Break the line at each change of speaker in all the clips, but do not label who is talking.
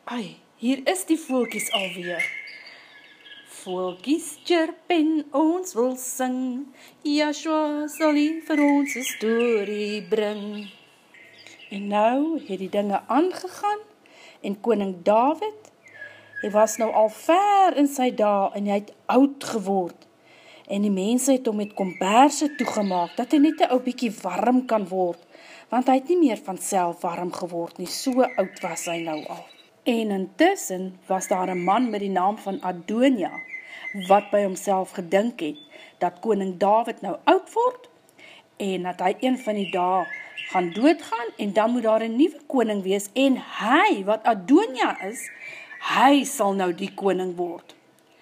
Ai, hier is die voeltjies alweer. Voeltjies chirp en ons wil sing, Joshua sal hier vir ons 'n storie bring. En nou het die dinge aangegaan, en koning Dawid, hy was nou al ver in sy dae, en hy het oud geword. En die mense het hom met komberse toegemaak, dat hy net 'n ou bietjie warm kan word, want hy het nie meer van self warm geword nie, so oud was hy nou al. En intussen was daar 'n man met die naam van Adonia, wat by homself gedink het, dat koning Dawid nou oud word, en dat hy een van die dae gaan doodgaan, en dan moet daar 'n nuwe koning wees, en hy, wat Adonia is, hy sal nou die koning word.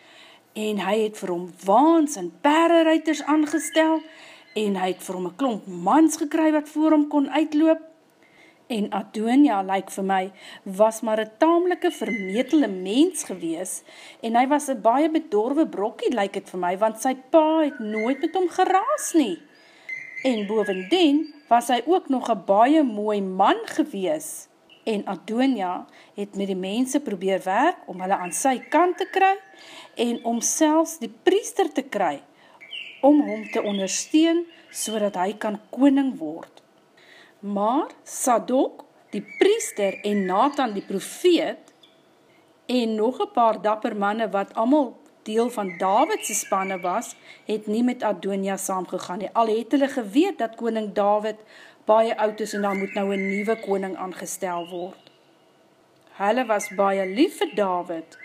En hy het vir hom waans en perderuiters aangestel, en hy het vir hom 'n klomp mans gekry wat voor hom kon uitloop. En Adonia, lyk vir my, was maar 'n taamlike vermetele mens gewees, en hy was 'n baie bedorwe brokkie, lyk het vir my, want sy pa het nooit met hom geraas nie. En bovendien was hy ook nog 'n baie mooi man gewees. En Adonia het met die mense probeer werk om hulle aan sy kant te kry, en om selfs die priester te kry, om hom te ondersteun, sodat hy kan koning word. Maar Sadok, die priester, en Nathan, die profeet, en nog 'n paar dapper manne wat almal deel van Dawid se spanne was, het nie met Adonia saamgegaan nie. Al het hulle geweet dat koning Dawid baie oud is en daar moet nou 'n nuwe koning aangestel word. Hulle was baie lief vir Dawid.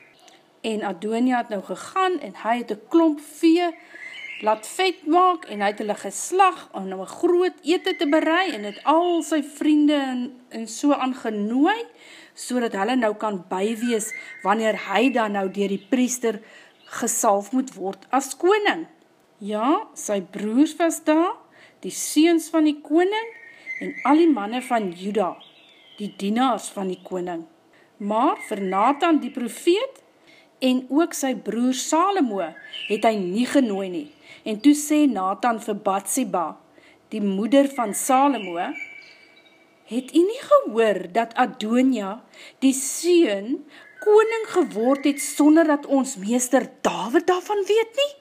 En Adonia het nou gegaan en hy het 'n klomp vee laat vet maak, en hy het hulle geslag om nou 'n groot ete te berei, en het al sy vriende en so aangenooi, sodat hulle nou kan bywees, wanneer hy dan nou deur die priester gesalf moet word as koning. Ja, sy broers was daar, die seuns van die koning, en al die manne van Juda, die dienaars van die koning. Maar vir Nathan die profeet, en ook sy broer Salomo, het hy nie genooi nie. En toe sê Nathan vir Batseba, die moeder van Salomo, het u nie gehoor dat Adonia, die seun, koning geword het, sonder dat ons meester Dawid daarvan weet nie?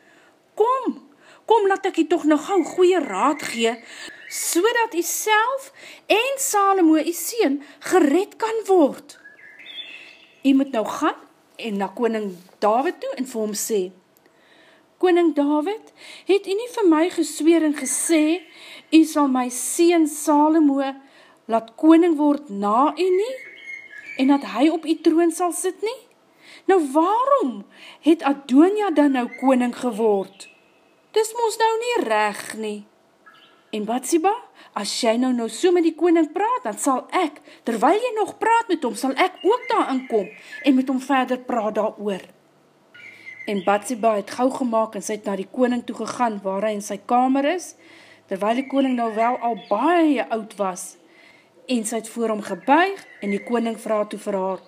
Kom, laat ek u tog nou gou goeie raad gee, sodat u self en Salomo, u seun, gered kan word. U moet nou gaan, en na koning Dawid toe, en vir hom sê, Koning Dawid, het u nie vir my gesweer en gesê, u sal my seun Salomo laat koning word na u nie, en dat hy op u troon sal sit nie? Nou waarom het Adonia dan nou koning geword? Dis mos nou nie reg nie. En Batseba, as jy nou so met die koning praat, dan sal ek, terwyl jy nog praat met hom, sal ek ook daar inkom, en met hom verder praat daaroor. En Batseba het gou gemaak, en sy het na die koning toe gegaan, waar hy in sy kamer is, terwyl die koning nou wel al baie oud was, en sy het voor hom gebuig, en die koning vra toe vir haar,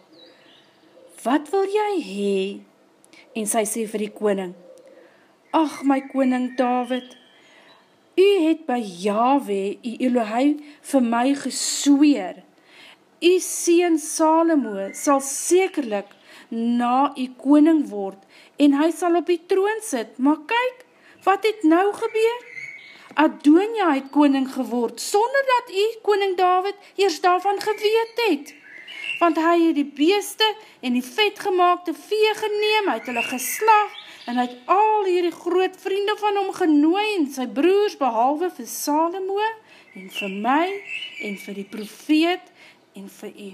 wat wil jy hê? En sy sê vir die koning, ag my koning Dawid, u het by Jahwe, u Elohim, vir my gesweer, u seun Salomo sal sekerlik na u koning word, en hy sal op die troon sit, maar kyk, wat het nou gebeur? Adonia het koning geword, sonder dat u, koning Dawid, eers daarvan geweet het, want hy het die beeste en die vetgemaakte vee geneem, hy het hulle geslag, en hy het al hierdie groot vriende van hom genooi, en sy broers, behalwe vir Salomo, en vir my, en vir die profeet, en vir u.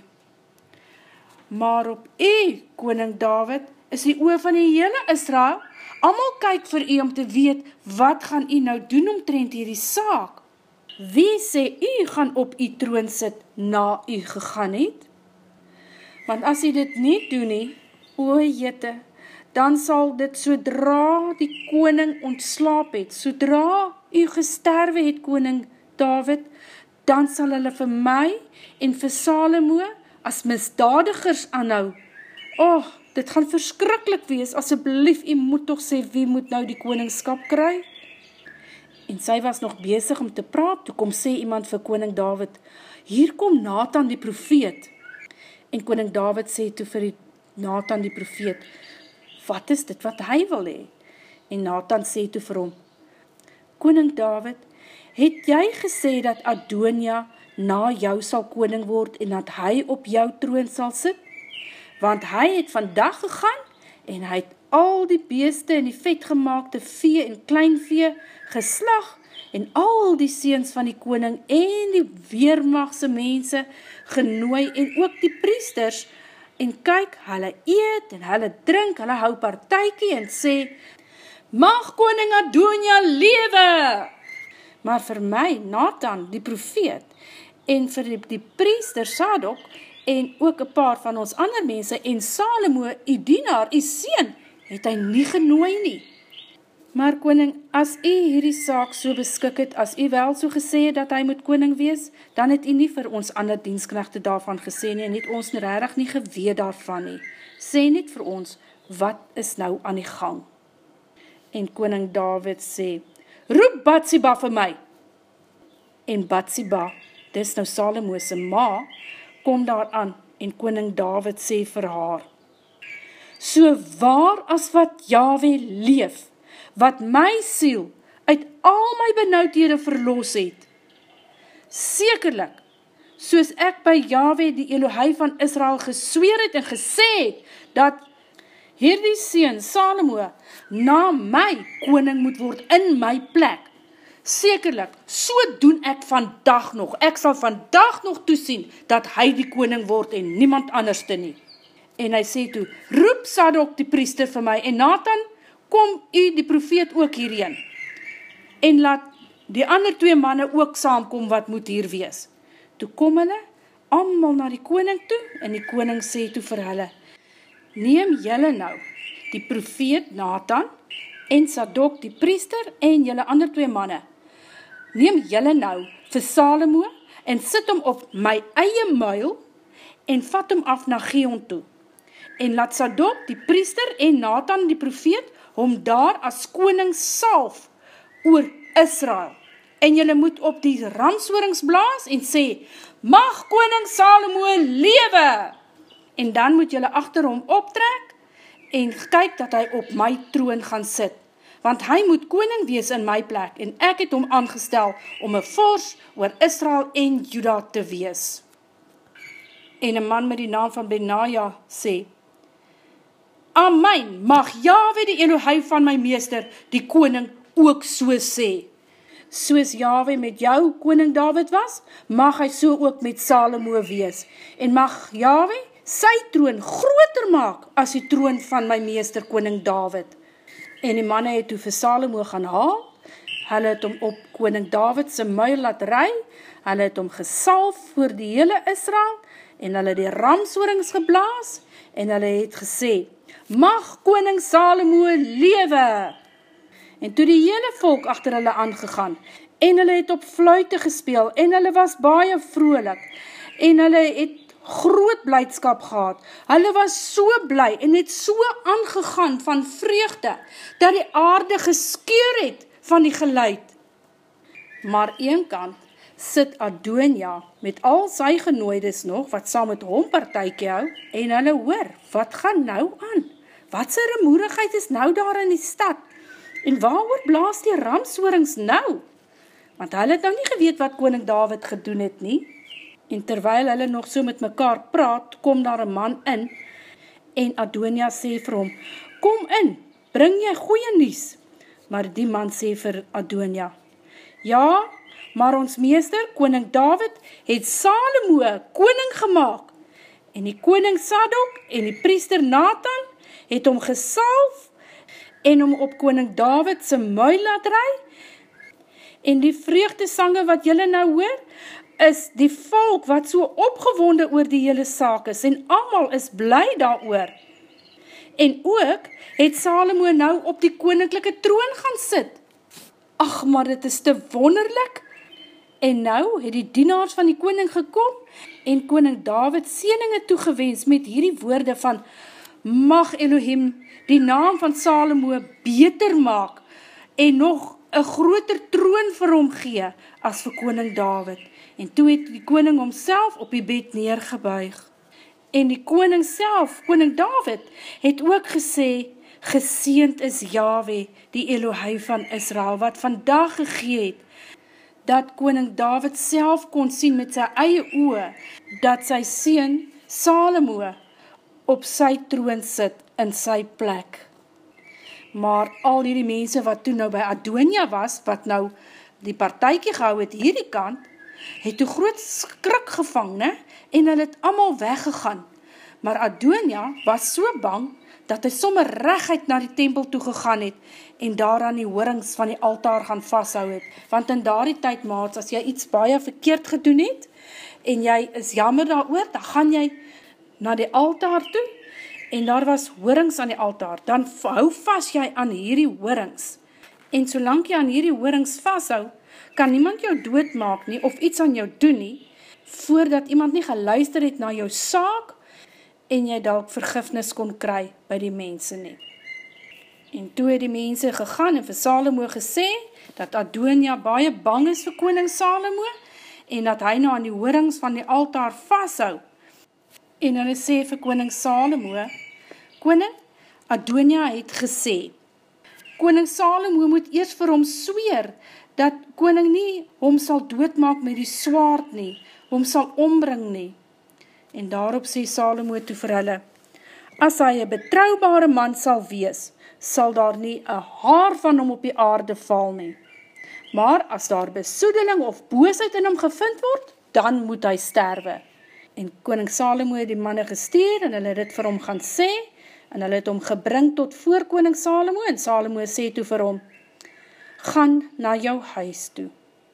Maar op u, koning Dawid, is die oë van die hele Israel, almal kyk vir u om te weet, wat gaan u nou doen omtrent hierdie saak? Wie sê u gaan op u troon sit, na u gegaan het? Want as u dit nie doen nie, o jette, dan sal dit sodra die koning ontslaap het, sodra u gesterwe het, koning Dawid, dan sal hulle vir my en vir Salomo as misdadigers aanhou. Dit gaan verskriklik wees, asseblief, u moet tog sê, wie moet nou die koningskap kry? En sy was nog besig om te praat, toe kom sê iemand vir koning Dawid, hier kom Nathan die profeet. En koning Dawid sê toe vir die Nathan die profeet, wat is dit wat hy wil hê? En Nathan sê toe vir hom, koning Dawid, het jy gesê dat Adonia na jou sal koning word en dat hy op jou troon sal sit? Want hy het vandag gegaan en hy het al die beeste en die vetgemaakte vee en kleinvee geslag en al die seuns van die koning en die weermagse mense genooi en ook die priesters en kyk, hulle eet en hulle drink, hulle hou partytjie en sê, mag koning Adonia lewe! Maar vir my, Nathan, die profeet, en vir die priester Sadok, en ook 'n paar van ons ander mense, en Salomo, die dienaar, die seun, het hy nie genooi nie. Maar koning, as u hierdie saak so beskik het, as u wel so gesê het dat hy moet koning wees, dan het u nie vir ons ander diensknegte daarvan gesê nie, en het ons regtig nie geweet daarvan nie. Sê net vir ons, wat is nou aan die gang? En koning Dawid sê, roep Batsiba vir my. En Batsiba, dis nou Salomo se ma, kom daar aan, en koning Dawid sê vir haar, so waar as wat Jahwe leef, wat my siel uit al my benoudhede verlos het, sekerlik, soos ek by Jahwe die Elohei van Israel gesweer het en gesê het, dat hierdie seun Salomo na my koning moet word in my plek, sekerlik, so doen ek vandag nog, ek sal vandag nog toesien, dat hy die koning word en niemand anders te nie. En hy sê toe, roep Sadok die priester vir my, en Nathan, kom u die profeet ook hierheen, en laat die ander 2 manne ook saamkom wat moet hier wees. Toe kom hulle, almal na die koning toe, en die koning sê toe vir hulle, neem julle nou, die profeet Nathan, en Sadok die priester, en julle ander 2 manne, neem julle nou vir Salomo, en sit hom op my eie muil, en vat hom af na Gion toe, en laat Sadok die priester, en Nathan die profeet, hom daar as koning salf oor Israel. En julle moet op die ramshorings blaas en sê, mag koning Salomo lewe! En dan moet julle agter hom optrek en kyk dat hy op my troon gaan sit. Want hy moet koning wees in my plek en ek het hom aangestel om 'n vors oor Israel en Juda te wees. En 'n man met die naam van Benaja sê, Amen, mag Jahwe die Elohei van my meester, die koning, ook so sê. Soos Jahwe met jou, koning Dawid was, mag hy so ook met Salomo wees. En mag Jahwe sy troon groter maak as die troon van my meester, koning Dawid. En die manne het toe vir Salomo gaan haal, hulle het hom op koning Dawid se muil laat ry, hulle het hom gesalf voor die hele Israel, en hulle die ramshorings geblaas, en hulle het gesê, mag koning Salomo lewe! En toe die hele volk agter hulle aangegaan, en hulle het op fluite gespeel, en hulle was baie vrolik, en hulle het groot blydskap gehad, hulle was so bly, en het so aangegaan van vreugde, dat die aarde geskeur het van die geluid. Maar eenkant sit Adonia met al sy genooides nog, wat saam met hom partytjie hou, en hulle hoor, wat gaan nou aan? Wat se rumoerigheid is nou daar in die stad? En waaroor blaas die ramshorings nou? Want hulle het nou nie geweet wat koning Dawid gedoen het nie. En terwyl hulle nog so met mekaar praat, kom daar 'n man in, en Adonia sê vir hom, kom in, bring jy goeie nuus? Maar die man sê vir Adonia, ja, maar ons meester, koning Dawid, het Salomo koning gemaak, en die koning Sadok en die priester Nathan het hom gesalf, en hom op koning Dawid se muil laat ry, en die vreugdesange wat julle nou hoor, is die volk wat so opgewonde oor die hele saak is, en almal is bly daaroor. En ook het Salomo nou op die koninklike troon gaan sit. Ag, maar dit is te wonderlik. En nou het die dienaars van die koning gekom, en koning Dawid seëninge toegewens met hierdie woorde van, mag Elohim die naam van Salomo beter maak, en nog 'n groter troon vir hom gee, as vir koning Dawid. En toe het die koning homself op die bed neergebuig. En die koning self, koning Dawid, het ook gesê, geseend is Yahweh, die Elohei van Israel, wat vandag gegee het, dat koning Dawid self kon sien met sy eie oë, dat sy seun Salomo op sy troon sit in sy plek. Maar al die mense wat toe nou by Adonia was, wat nou die partytjie gehou het hierdie kant, het toe groot skrik gevang, ne? En hulle het allemaal weggegaan. Maar Adonia was so bang, dat hy sommer reguit na die tempel toe gegaan het, en daar aan die horings van die altaar gaan vasthou het. Want in daardie tyd, maats, as jy iets baie verkeerd gedoen het, en jy is jammer daaroor, dan gaan jy na die altaar toe, en daar was horings aan die altaar, dan hou vas jy aan hierdie horings. En solank jy aan hierdie horings vashou, kan niemand jou doodmaak nie, of iets aan jou doen nie, voordat iemand nie geluister het na jou saak, en jy dalk vergifnis kon kry by die mense nie. En toe het die mense gegaan en vir Salomo gesê, dat Adonia baie bang is vir koning Salomo, en dat hy nou aan die horings van die altaar vashou. En hulle sê vir koning Salomo, koning, Adonia het gesê, koning Salomo moet eers vir hom sweer, dat koning nie hom sal doodmaak met die swaard nie, hom sal ombring nie. En daarop sê Salomo toe vir hulle, as hy 'n betroubare man sal wees, sal daar nie 'n haar van hom op die aarde val nie. Maar as daar besoedeling of boosheid in hom gevind word, dan moet hy sterwe. En koning Salomo het die manne gestuur, en hulle het dit vir hom gaan sê, en hulle het hom gebring tot voor koning Salomo, en Salomo sê toe vir hom, gaan na jou huis toe.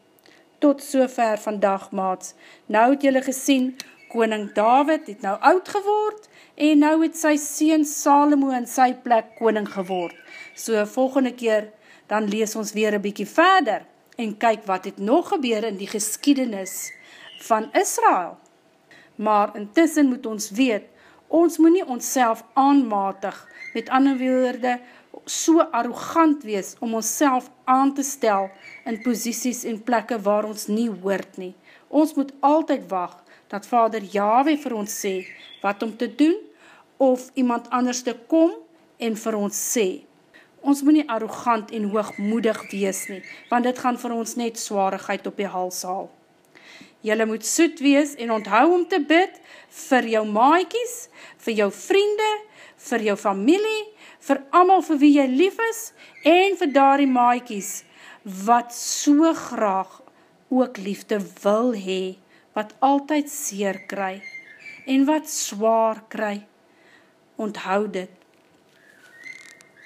Tot sover vandag, maats. Nou het julle gesien, koning Dawid het nou oud geword, en nou het sy seun Salomo in sy plek koning geword. So volgende keer, dan lees ons weer 'n bietjie verder, en kyk wat het nog gebeur in die geskiedenis van Israel. Maar intussen moet ons weet, ons moet nie onsself aanmatig, met ander woorde, so arrogant wees, om onsself aan te stel, in posisies en plekke waar ons nie hoort nie. Ons moet altyd wag, dat Vader Yahweh vir ons sê, wat om te doen, of iemand anders te kom, en vir ons sê. Ons moet nie arrogant en hoogmoedig wees nie, want dit gaan vir ons net swaarigheid op die hals haal. Julle moet soet wees en onthou om te bid vir jou maatjies, vir jou vriende, vir jou familie, vir almal vir wie jy lief is, en vir daardie maatjies, wat so graag ook liefde wil hê, wat altyd seer kry, en wat swaar kry. Onthou dit,